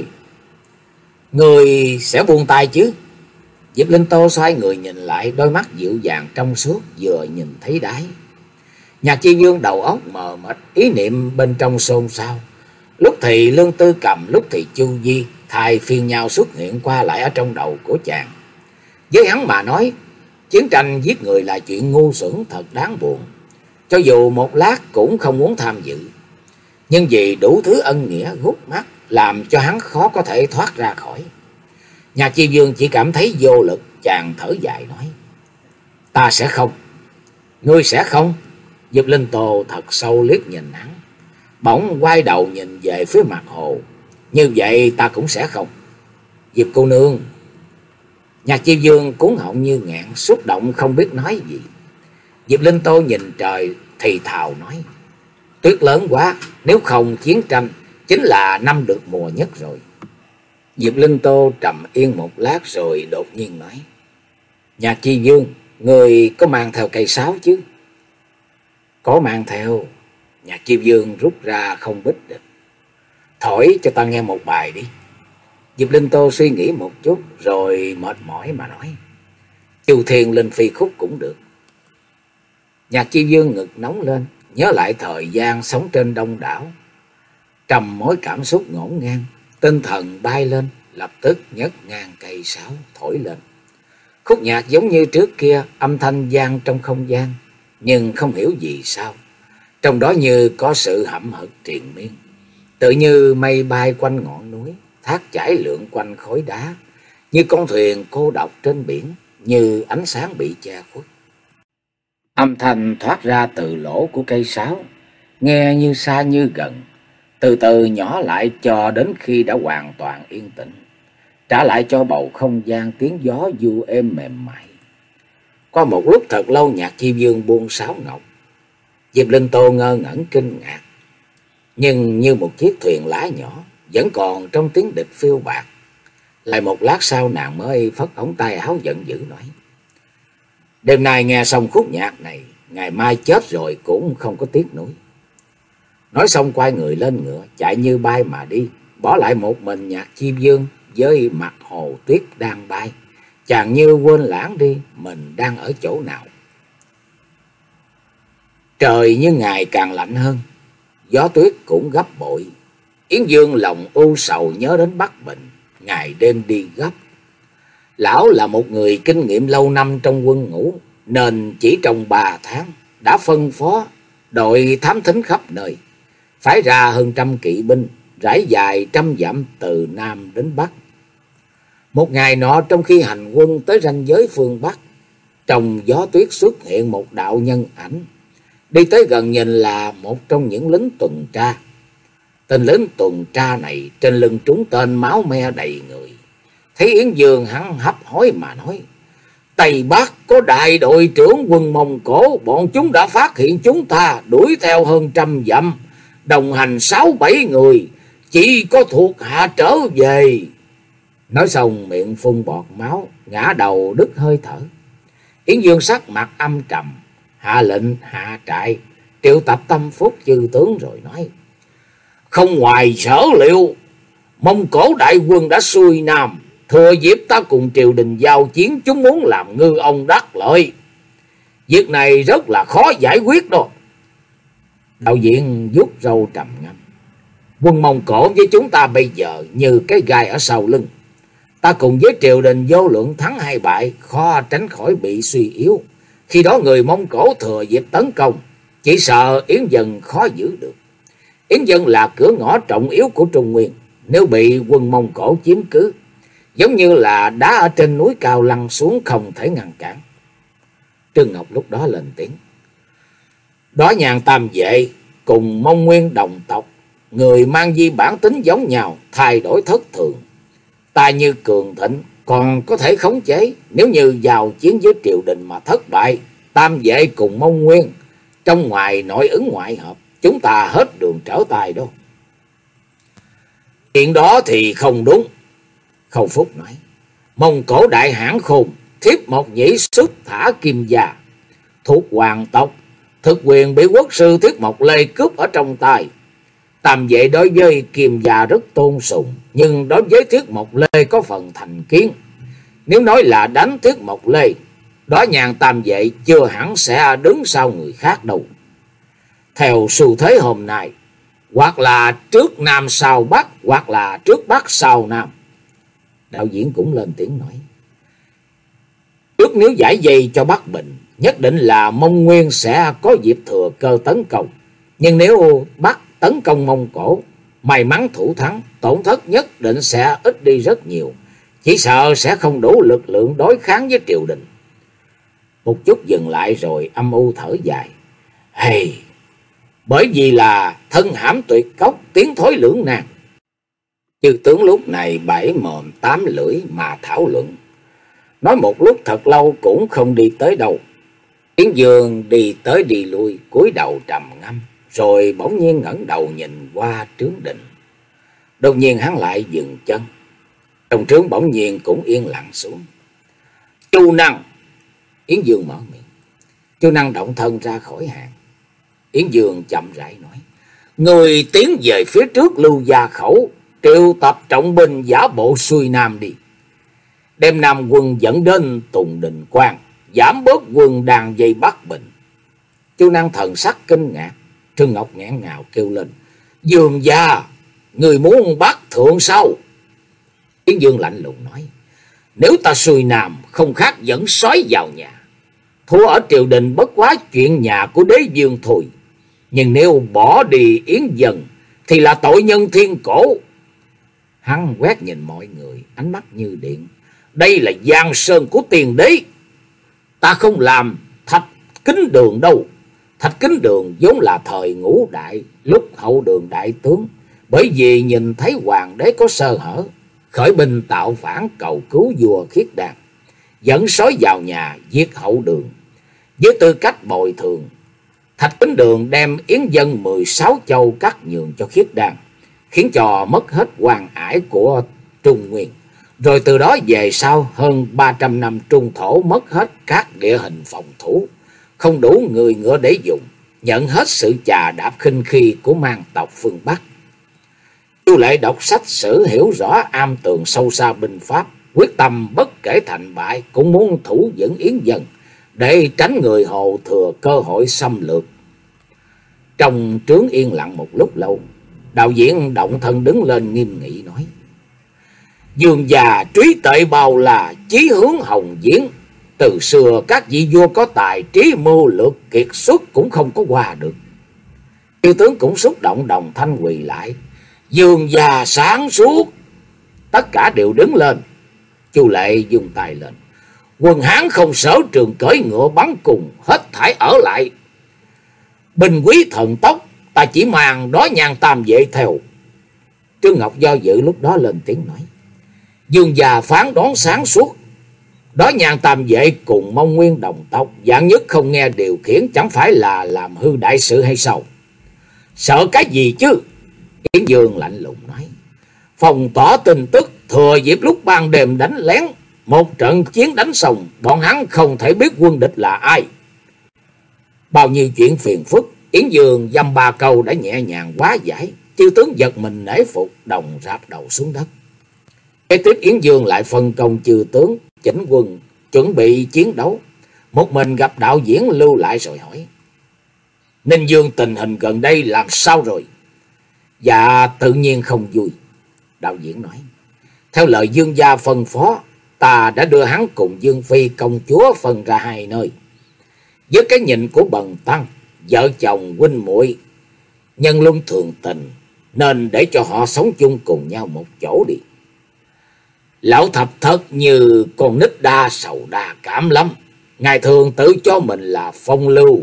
Người sẽ buông tay chứ? Diệp Linh Tô xoay người nhìn lại, đôi mắt dịu dàng trong suốt, vừa nhìn thấy đáy. Nhạc Chi Dương đầu óc mờ mịt, ý niệm bên trong xôn xao. Lúc thì Lương Tư Cầm, lúc thì Chu Di thay phiên nhau xuất hiện qua lại ở trong đầu của chàng. Với hắn mà nói, chiến tranh giết người là chuyện ngu xuẩn thật đáng buồn. Cho dù một lát cũng không muốn tham dự. Nhưng vì đủ thứ ân nghĩa gút mắt, làm cho hắn khó có thể thoát ra khỏi. Nhạc Chi Dương chỉ cảm thấy vô lực, chàng thở dài nói. Ta sẽ không. Ngươi sẽ không? Diệp Linh Tô thật sâu liếc nhìn hắn, bỗng quay đầu nhìn về phía mặt hồ. Như vậy ta cũng sẽ không. Diệp cô nương. Nhạc Chi Dương cuốn họng như ngạn, xúc động không biết nói gì. Diệp Linh Tô nhìn trời thì thào nói. Tuyết lớn quá, nếu không chiến tranh chính là năm được mùa nhất rồi. Diệp Linh Tô trầm yên một lát rồi đột nhiên nói: Nhạc Chi Dương, người có mang theo cây sáo chứ? Có mang theo. Nhạc Chi Dương rút ra không bích địch. Thổi cho ta nghe một bài đi. Diệp Linh Tô suy nghĩ một chút rồi mệt mỏi mà nói: Chu Thiên Linh Phi khúc cũng được. Nhạc Chi Dương ngực nóng lên, nhớ lại thời gian sống trên đông đảo, trầm mối cảm xúc ngổn ngang, tinh thần bay lên, lập tức nhấc ngang cây sáo thổi lên. Khúc nhạc giống như trước kia, âm thanh vang trong không gian, nhưng không hiểu vì sao trong đó như có sự hậm hực triền miên, tự như mây bay quanh ngọn núi, thác chảy lượn quanh khối đá, như con thuyền cô độc trên biển, như ánh sáng bị che khuất. Âm thanh thoát ra từ lỗ của cây sáo, nghe như xa như gần, từ từ nhỏ lại cho đến khi đã hoàn toàn yên tĩnh, trả lại cho bầu không gian tiếng gió du êm mềm mại. Qua một lúc thật lâu, Nhạc Chi Dương buông sáo ngọc. Diệp Linh Tô ngơ ngẩn kinh ngạc, nhưng như một chiếc thuyền lá nhỏ vẫn còn trong tiếng địch phiêu bạt. Lại một lát sau, nàng mới phất ống tay áo giận dữ nói: Đêm nay nghe xong khúc nhạc này, ngày mai chết rồi cũng không có tiếc nuối. Nói xong quay người lên ngựa, chạy như bay mà đi, bỏ lại một mình Nhạc Chi Dương với mặt hồ tuyết đang bay. Chàng như quên lãng đi mình đang ở chỗ nào. Trời như ngày càng lạnh hơn, gió tuyết cũng gấp bội. Yến Dương lòng u sầu nhớ đến Bắc Bình, ngày đêm đi gấp. Lão là một người kinh nghiệm lâu năm trong quân ngũ, nên chỉ trong ba tháng đã phân phó đội thám thính khắp nơi, phái ra hơn trăm kỵ binh rải dài trăm dặm từ Nam đến Bắc. Một ngày nọ, trong khi hành quân tới ranh giới phương Bắc, trong gió tuyết xuất hiện một đạo nhân ảnh. Đi tới gần nhìn là một trong những lính tuần tra. Tên lính tuần tra này trên lưng trúng tên máu me đầy người. Thấy Yến Dương, hắn hấp hối mà nói: Tây Bắc có đại đội trưởng quân Mông Cổ, bọn chúng đã phát hiện chúng ta, đuổi theo hơn trăm dặm, đồng hành sáu bảy người, chỉ có thuộc hạ trở về. Nói xong miệng phun bọt máu, ngã đầu đứt hơi thở. Yến Dương sắc mặt âm trầm, hạ lệnh hạ trại, triệu tập tâm phúc chư tướng rồi nói: Không ngoài sở liệu, Mông Cổ đại quân đã xuôi Nam, thừa dịp ta cùng triều đình giao chiến, chúng muốn làm ngư ông đắc lợi. Việc này rất là khó giải quyết đó. Đạo diễn vuốt râu trầm ngâm: Quân Mông Cổ với chúng ta bây giờ như cái gai ở sau lưng. Ta cùng với triều đình vô luận thắng hay bại, khó tránh khỏi bị suy yếu. Khi đó người Mông Cổ thừa dịp tấn công, chỉ sợ Yến Dân khó giữ được. Yến Dân là cửa ngõ trọng yếu của Trung Nguyên, nếu bị quân Mông Cổ chiếm cứ, giống như là đá ở trên núi cao lăn xuống, không thể ngăn cản. Trương Ngọc lúc đó lên tiếng: Đó Nhàn Tam Vệ cùng Mông Nguyên đồng tộc, người mang di bản tính giống nhau, thay đổi thất thường. Ta như cường thịnh còn có thể khống chế, nếu như vào chiến với triều đình mà thất bại, Tam Vệ cùng Mông Nguyên trong ngoài nội ứng ngoại hợp, chúng ta hết đường trở tay đó. Chuyện đó thì không đúng. Khâu Phúc nói: Mông Cổ đại hãn khôn, thiếp Mộc Nhĩ xuất thả Kim Gia, thuộc hoàng tộc, thực quyền bị quốc sư Thiết Mộc Lê cướp ở trong tay. Tam Vệ đối với Kim Gia rất tôn sùng, nhưng đối với Thiết Mộc Lê có phần thành kiến. Nếu nói là đánh Thiết Mộc Lê, đó Nhàn Tam Vệ chưa hẳn sẽ đứng sau người khác đâu. Theo xu thế hôm nay, hoặc là trước Nam sau Bắc, hoặc là trước Bắc sau Nam. Đạo diễn cũng lên tiếng nói: Trước nếu giải dây cho Bắc Bình, nhất định là Mông Nguyên sẽ có dịp thừa cơ tấn công. Nhưng nếu Bắc tấn công Mông Cổ, may mắn thủ thắng, tổn thất nhất định sẽ ít đi rất nhiều, chỉ sợ sẽ không đủ lực lượng đối kháng với triều đình. Một chút dừng lại rồi âm u thở dài: Hey, bởi vì là thân hãm tuyệt cốc, tiến thối lưỡng nan. Chư tướng lúc này bảy mồm tám lưỡi mà thảo luận, nói một lúc thật lâu cũng không đi tới đâu. Yến Dương đi tới đi lui, cúi đầu trầm ngâm, rồi bỗng nhiên ngẩng đầu nhìn qua trướng đình. Đột nhiên hắn lại dừng chân, Trong trướng bỗng nhiên cũng yên lặng xuống. Chu Năng. Yến Dương mở miệng. Chu Năng động thân ra khỏi hàng. Yến Dương chậm rãi nói. Người tiến về phía trước Lưu Gia khẩu, triệu tập trọng binh giả bộ xuôi nam đi. Đem Nam quân dẫn đến Tùng Đình Quan, giảm bớt quân đang dây bắt Bình. Chu Năng thần sắc kinh ngạc. Trương Ngọc nghẹn ngào kêu lên. Dương gia, người muốn bắt thượng sao? Yến Dương lạnh lùng nói. Nếu ta xuôi nam không khác dẫn sói vào nhà. Thua ở triều đình bất quá chuyện nhà của đế dương thôi. Nhưng nếu bỏ đi Yến Dần thì là tội nhân thiên cổ. Hắn quét nhìn mọi người, ánh mắt như điện. Đây là giang sơn của tiền đế. Ta không làm Thạch Kính Đường đâu. Thạch Kính Đường vốn là thời ngũ đại, lúc hậu Đường đại tướng. Bởi vì nhìn thấy hoàng đế có sơ hở, khởi binh tạo phản cầu cứu vua Khiết Đan, dẫn sói vào nhà giết hậu Đường. Với tư cách bồi thường, Thạch Kính Đường đem Yến Dân mười sáu châu cắt nhường cho Khiết Đan, khiến cho mất hết quan ải của Trung Nguyên. Rồi từ đó về sau hơn ba trăm năm trung thổ mất hết các địa hình phòng thủ, không đủ người ngựa để dùng, nhận hết sự chà đạp khinh khi của mang tộc phương Bắc. Chu Lệ đọc sách sử hiểu rõ am tường sâu xa binh pháp, quyết tâm bất kể thành bại cũng muốn thủ vững Yến Dân để tránh người Hồ thừa cơ hội xâm lược. Trong trướng yên lặng một lúc lâu, đạo diễn động thân đứng lên nghiêm nghị nói. Dương già trí tuệ bao là chí hướng hồng diễn. Từ xưa các vị vua có tài trí mưu lược kiệt xuất cũng không có qua được. Chư tướng cũng xúc động đồng thanh quỳ lại. Dương già sáng suốt. Tất cả đều đứng lên. Chu Lệ dùng tay lên. Quân Hán không sở trường cưỡi ngựa bắn cùng, hết thảy ở lại. Binh quý thần tốc, ta chỉ mang đó Nhan Tam Vệ theo. Trương Ngọc do dự lúc đó lên tiếng nói. Dương già phán đoán sáng suốt. Đó Nhan Tam Vệ cùng Mông Nguyên đồng tộc, dạng nhất không nghe điều khiển chẳng phải là làm hư đại sự hay sao? Sợ cái gì chứ? Yến Dương lạnh lùng nói. Phòng tỏ tin tức, thừa dịp lúc ban đêm đánh lén, một trận chiến đánh xong, bọn hắn không thể biết quân địch là ai. Bao nhiêu chuyện phiền phức, Yến Dương dăm ba câu đã nhẹ nhàng hóa giải. Chư tướng giật mình nể phục, đồng rạp đầu xuống đất. Kế tiếp Yến Dương lại phân công chư tướng chỉnh quân, chuẩn bị chiến đấu. Một mình gặp đạo diễn lưu lại rồi hỏi. Ninh Dương tình hình gần đây làm sao rồi? Dạ tự nhiên không vui. Đạo diễn nói. Theo lời Dương gia phân phó, ta đã đưa hắn cùng Dương Phi công chúa phân ra hai nơi. Với cái nhìn của Bần Tăng, vợ chồng huynh muội nhân luân thường tình, nên để cho họ sống chung cùng nhau một chỗ đi. Lão Thập Thất như con nít đa sầu đa cảm lắm. Ngài thường tự cho mình là phong lưu.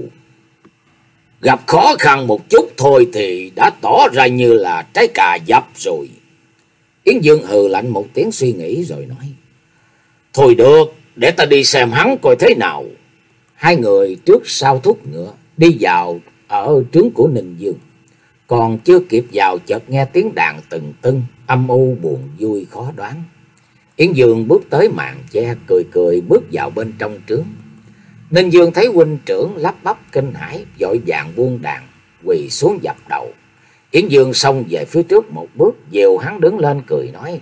Gặp khó khăn một chút thôi thì đã tỏ ra như là trái cà dập rồi. Yến Dương hừ lạnh một tiếng suy nghĩ rồi nói. Thôi được, để ta đi xem hắn coi thế nào. Hai người trước sau thúc ngựa đi vào ở trướng của Ninh Dương. Còn chưa kịp vào chợt nghe tiếng đàn từng tưng, âm u buồn vui khó đoán. Yến Dương bước tới màn che, cười cười bước vào bên trong trướng. Ninh Dương thấy huynh trưởng lắp bắp kinh hãi, vội vàng buông đàn, quỳ xuống dập đầu. Yến Dương xông về phía trước một bước, dìu hắn đứng lên cười nói.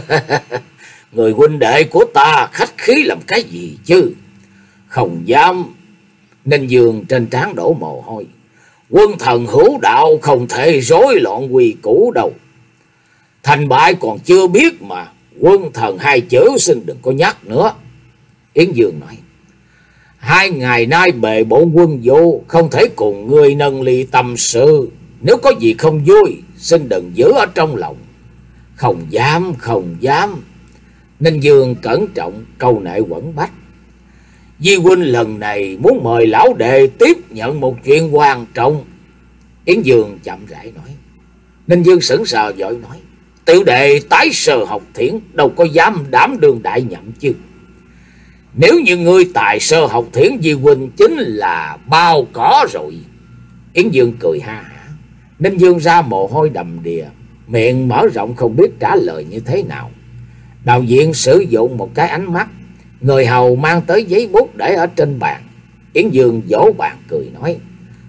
Người huynh đệ của ta khách khí làm cái gì chứ? Không dám. Ninh Dương trên trán đổ mồ hôi. Quân thần hữu đạo không thể rối loạn quy củ đâu. Thành bại còn chưa biết mà. Quân thần hai chữ xin đừng có nhắc nữa. Yến Dương nói. Hai ngày nay bề bộn quân vụ, không thể cùng ngươi nâng ly tâm sự. Nếu có gì không vui, xin đừng giữ ở trong lòng. Không dám, không dám. Ninh Dương cẩn trọng câu nệ quẩn bách. Di huynh lần này muốn mời lão đệ tiếp nhận một chuyện quan trọng. Yến Dương chậm rãi nói. Ninh Dương sững sờ vội nói. Tiểu đệ tái sơ học thiển, đâu có dám đảm đương đại nhậm chứ. Nếu như ngươi tài sơ học thiển, Di huynh chính là bao cỏ rồi. Yến Dương cười ha hả. Ninh Dương ra mồ hôi đầm đìa, miệng mở rộng không biết trả lời như thế nào. Đạo diễn sử dụng một cái ánh mắt, người hầu mang tới giấy bút để ở trên bàn. Yến Dương vỗ bàn cười nói: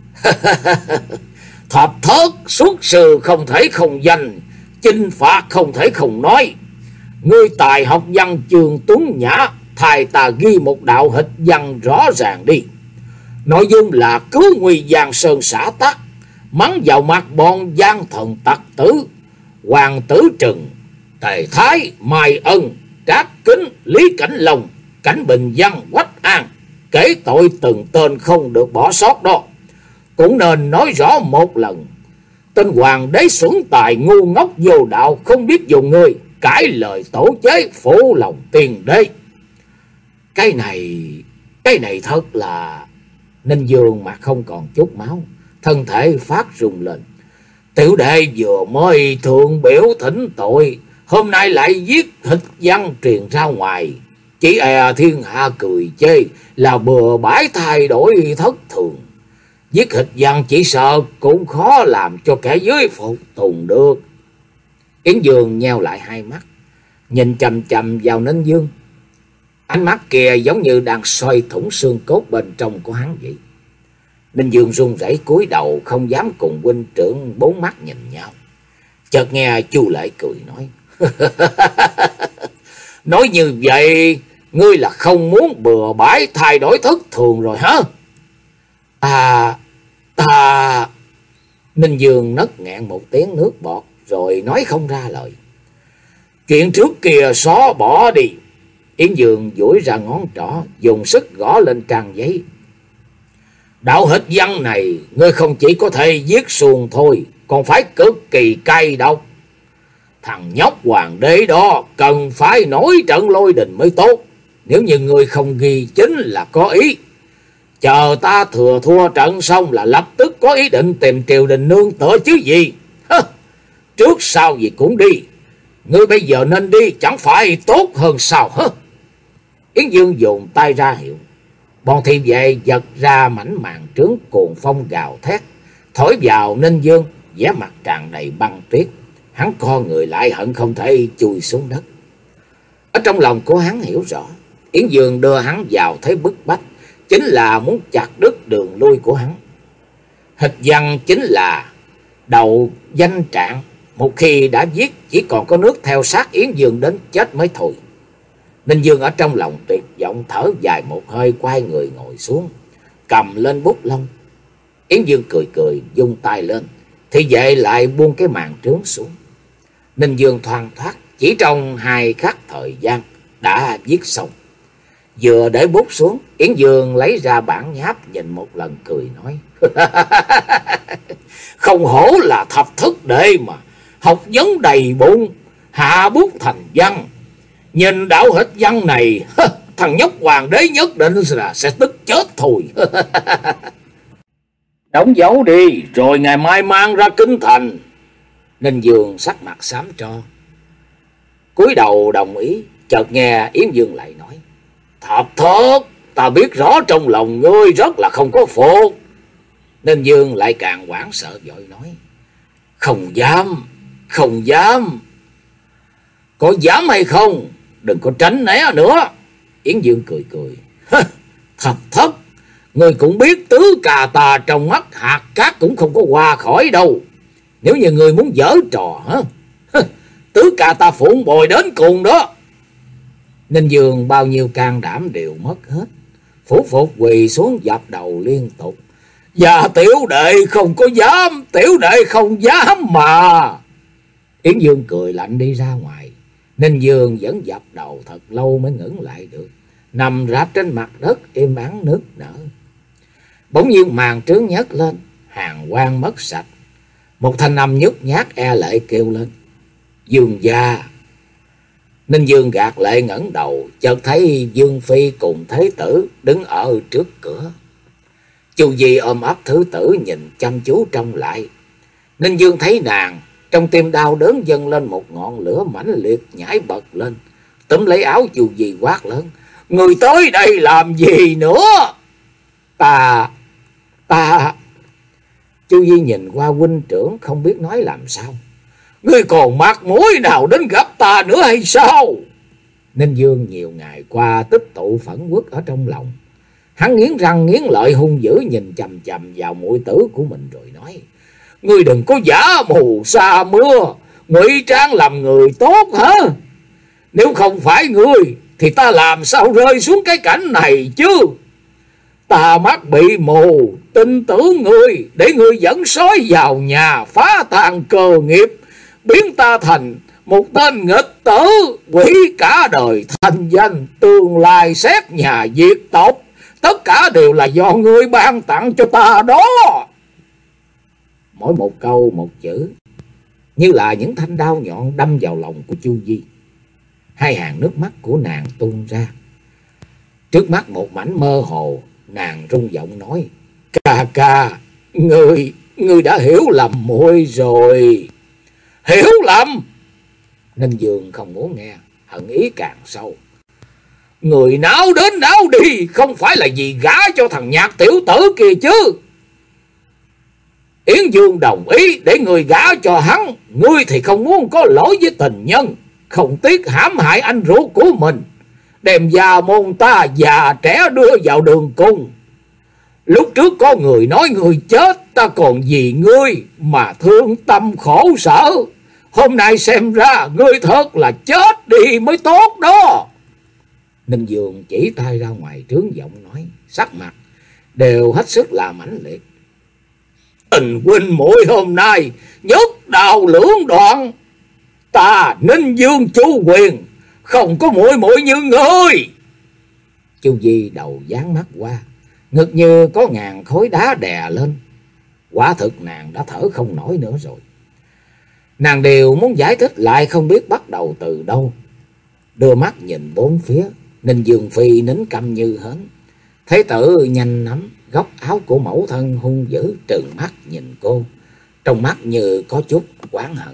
Thập thất xuất sư không thể không danh, chinh phạt không thể không nói. Ngươi tài học văn chương tuấn nhã, thầy ta ghi một đạo hịch văn rõ ràng đi. Nội dung là cứu nguy giang sơn xã tắc, mắng vào mặt bọn gian thần tặc tử, Hoàng Tử Trừng, Tề Thái, Mai Ân, Trác Kính, Lý Cảnh Long, Cảnh Bình Văn, Quách An, kể tội từng tên không được bỏ sót đó. Cũng nên nói rõ một lần, tên hoàng đế xuẩn tài ngu ngốc vô đạo, không biết dùng người, cãi lời tổ chế, phụ lòng tiền đế. Cái này, cái này thật là... Ninh Dương mà không còn chút máu, thân thể phát rung lên. Tiểu đệ vừa mới thượng biểu thỉnh tội, hôm nay lại viết hịch văn truyền ra ngoài, chỉ e thiên hạ cười chê là bừa bãi thay đổi thất thường. Viết hịch văn chỉ sợ cũng khó làm cho kẻ dưới phục tùng được. Yến Dương nheo lại hai mắt, nhìn chằm chằm vào Ninh Dương. Ánh mắt kia giống như đang soi thủng xương cốt bên trong của hắn vậy. Ninh Dương run rẩy cúi đầu, không dám cùng huynh trưởng bốn mắt nhìn nhau. Chợt nghe Chu Lệ cười nói: Nói như vậy, ngươi là không muốn bừa bãi thay đổi thất thường rồi hả? Ta, ta... Ninh Dương nấc nghẹn một tiếng nước bọt, rồi nói không ra lời. Chuyện trước kia xóa bỏ đi. Yến Dương duỗi ra ngón trỏ, dùng sức gõ lên trang giấy. Đạo hịch văn này, ngươi không chỉ có thể viết xuồng thôi, còn phải cực kỳ cay độc. Thằng nhóc hoàng đế đó cần phải nổi trận lôi đình mới tốt. Nếu như ngươi không ghi chính là có ý. Chờ ta thừa thua trận xong là lập tức có ý định tìm triều đình nương tựa chứ gì. Hơ, trước sau gì cũng đi. Ngươi bây giờ nên đi, chẳng phải tốt hơn sao hả? Yến Dương dùng tay ra hiệu. Bọn thị vệ giật ra mảnh màn trướng, cuồng phong gào thét thổi vào Ninh Dương, vẻ mặt tràn đầy băng tuyết. Hắn co người lại, hận không thể chui xuống đất. Ở trong lòng của hắn hiểu rõ, Yến Dương đưa hắn vào thế bức bách chính là muốn chặt đứt đường lui của hắn. Hịch văn chính là đầu danh trạng, một khi đã viết chỉ còn có nước theo sát Yến Dương đến chết mới thôi. Ninh Dương ở trong lòng tuyệt vọng, thở dài một hơi, quay người ngồi xuống, cầm lên bút lông. Yến Dương cười cười, vung tay lên, thì vệ lại buông cái màn trướng xuống. Ninh Dương thoăn thoắt, chỉ trong hai khắc thời gian đã viết xong. Vừa để bút xuống, Yến Dương lấy ra bản nháp nhìn một lần, cười nói: Không hổ là thập thất đệ mà, học vấn đầy bụng, hạ bút thành văn. Nhìn đạo hịch văn này, thằng nhóc hoàng đế nhất định là sẽ tức chết thôi. Đóng dấu đi, rồi ngày mai mang ra kinh thành. Ninh Dương sắc mặt xám tro, cúi đầu đồng ý. Chợt nghe Yến Dương lại nói: Thập thất, ta biết rõ trong lòng ngươi rất là không có phục. Ninh Dương lại càng hoảng sợ, vội nói: Không dám, không dám. Có dám hay không? Đừng có tránh né nữa. Yến Dương cười cười: Thập thất, ngươi cũng biết tứ cà tà trong mắt hạt cát cũng không có qua khỏi đâu. Nếu như ngươi muốn giở trò hả, tứ cà tà phụng bồi đến cùng đó. Ninh Dương bao nhiêu can đảm đều mất hết, phủ phục quỳ xuống dập đầu liên tục: Dạ tiểu đệ không có dám, tiểu đệ không dám mà. Yến Dương cười lạnh đi ra ngoài. Ninh Dương vẫn dập đầu thật lâu mới ngẩng lại được, nằm rạp trên mặt đất im ắng nức nở. Bỗng nhiên màn trướng nhấc lên, hàn quang mất sạch. Một thanh âm nhút nhát e lệ kêu lên: Dương gia. Ninh Dương gạt lệ ngẩng đầu, chợt thấy Dương Phi cùng Thế Tử đứng ở trước cửa. Chu Di ôm ấp thứ tử nhìn chăm chú trông lại. Ninh Dương thấy nàng, trong tim đau đớn dâng lên một ngọn lửa mãnh liệt, nhảy bật lên, túm lấy áo Chu Di quát lớn: Người tới đây làm gì nữa? Ta, ta... Chu Di nhìn qua huynh trưởng không biết nói làm sao. Ngươi còn mặt mũi nào đến gặp ta nữa hay sao? Ninh Dương nhiều ngày qua tích tụ phẫn uất ở trong lòng. Hắn nghiến răng nghiến lợi hung dữ nhìn chằm chằm vào muội tử của mình rồi nói: Ngươi đừng có giả mù sa mưa, ngụy trang làm người tốt hả? Nếu không phải ngươi thì ta làm sao rơi xuống cái cảnh này chứ? Ta mắt bị mù, tin tưởng ngươi để ngươi dẫn sói vào nhà phá tan cơ nghiệp, biến ta thành một tên nghịch tử, quỷ cả đời thành danh, tương lai xét nhà diệt tộc. Tất cả đều là do ngươi ban tặng cho ta đó. Mỗi một câu một chữ như là những thanh đao nhọn đâm vào lòng của Chu Di. Hai hàng nước mắt của nàng tuôn ra. Trước mắt một mảnh mơ hồ, nàng rung giọng nói: Ca ca, ngươi, ngươi đã hiểu lầm muội rồi. Hiểu lầm? Ninh Dương không muốn nghe, hận ý càng sâu. Người náo đến náo đi, không phải là vì gả cho thằng Nhạc tiểu tử kia chứ? Yến Dương đồng ý để người gả cho hắn, ngươi thì không muốn có lỗi với tình nhân, không tiếc hãm hại anh ruột của mình, đem già môn ta già trẻ đưa vào đường cùng. Lúc trước có người nói người chết, ta còn vì ngươi mà thương tâm khổ sở. Hôm nay xem ra ngươi thật là chết đi mới tốt đó. Ninh Dương chỉ tay ra ngoài trướng giọng nói, sắc mặt đều hết sức là mãnh liệt. Tình huynh muội hôm nay nhất đạo lưỡng đoạn. Ta Ninh Dương Chu Quyền không có muội muội như ngươi. Chu Di đầu dán mắt qua, ngực như có ngàn khối đá đè lên. Quả thực nàng đã thở không nổi nữa rồi. Nàng đều muốn giải thích lại không biết bắt đầu từ đâu. Đưa mắt nhìn bốn phía, Ninh Dương Phi nín câm như hến. Thế tử nhanh nắm góc áo của mẫu thân hung dữ trừng mắt nhìn cô, trong mắt như có chút oán hận.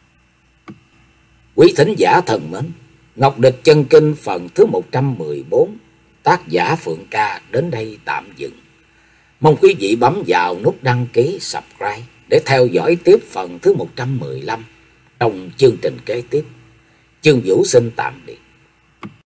Quý thính giả thần mến, Ngọc Địch Chân Kinh phần thứ một trăm mười bốn, tác giả Phượng Ca đến đây tạm dừng. Mong quý vị bấm vào nút đăng ký subscribe để theo dõi tiếp phần thứ một trăm mười lăm trong chương trình kế tiếp. Chương Vũ xin tạm biệt.